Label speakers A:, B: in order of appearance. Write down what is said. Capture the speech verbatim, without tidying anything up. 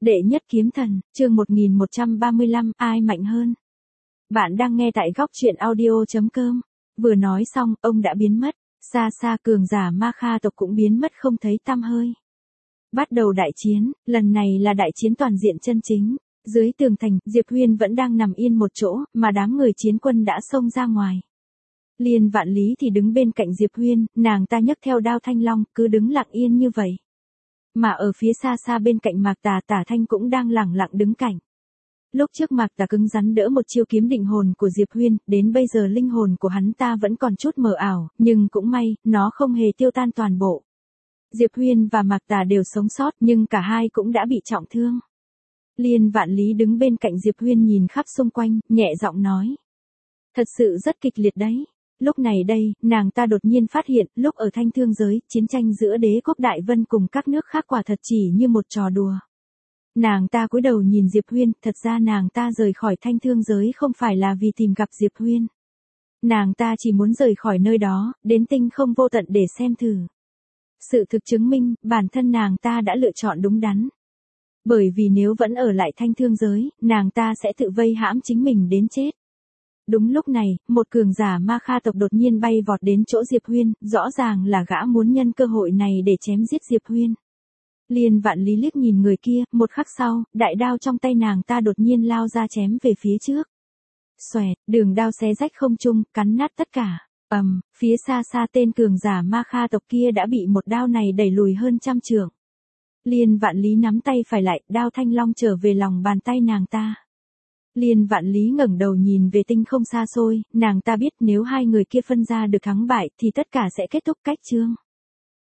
A: Đệ nhất kiếm thần, chương một nghìn một trăm ba mươi lăm, ai mạnh hơn? Bạn đang nghe tại góc truyện audio chấm com. Vừa nói xong, ông đã biến mất, xa xa cường giả Ma Kha tộc cũng biến mất không thấy tăm hơi. Bắt đầu đại chiến, lần này là đại chiến toàn diện chân chính. Dưới tường thành, Diệp Huyên vẫn đang nằm yên một chỗ, mà đám người chiến quân đã xông ra ngoài. Liên Vạn Lý thì đứng bên cạnh Diệp Huyên, nàng ta nhấc theo đao thanh long, cứ đứng lặng yên như vậy. Mà ở phía xa xa bên cạnh Mạc Tà, Tả Thanh cũng đang lẳng lặng đứng cạnh. Lúc trước Mạc Tà cứng rắn đỡ một chiêu kiếm định hồn của Diệp Huyên, đến bây giờ linh hồn của hắn ta vẫn còn chút mờ ảo, nhưng cũng may, nó không hề tiêu tan toàn bộ. Diệp Huyên và Mạc Tà đều sống sót, nhưng cả hai cũng đã bị trọng thương. Liên Vạn Lý đứng bên cạnh Diệp Huyên nhìn khắp xung quanh, nhẹ giọng nói. Thật sự rất kịch liệt đấy. Lúc này đây, nàng ta đột nhiên phát hiện, lúc ở Thanh Thương giới, chiến tranh giữa đế quốc Đại Vân cùng các nước khác quả thật chỉ như một trò đùa. Nàng ta cúi đầu nhìn Diệp Huyên, thật ra nàng ta rời khỏi Thanh Thương giới không phải là vì tìm gặp Diệp Huyên. Nàng ta chỉ muốn rời khỏi nơi đó, đến tinh không vô tận để xem thử. Sự thực chứng minh, bản thân nàng ta đã lựa chọn đúng đắn. Bởi vì nếu vẫn ở lại Thanh Thương giới, nàng ta sẽ tự vây hãm chính mình đến chết. Đúng lúc này, một cường giả Ma Kha tộc đột nhiên bay vọt đến chỗ Diệp Huyên, rõ ràng là gã muốn nhân cơ hội này để chém giết Diệp Huyên. Liên Vạn Lý liếc nhìn người kia, một khắc sau, đại đao trong tay nàng ta đột nhiên lao ra chém về phía trước. Xoẹt, đường đao xé rách không trung, cắn nát tất cả. Ầm, um, phía xa xa tên cường giả Ma Kha tộc kia đã bị một đao này đẩy lùi hơn trăm trượng. Liên Vạn Lý nắm tay phải lại, đao thanh long trở về lòng bàn tay nàng ta. Liên Vạn Lý ngẩng đầu nhìn về tinh không xa xôi, nàng ta biết nếu hai người kia phân ra được thắng bại thì tất cả sẽ kết thúc cách chương.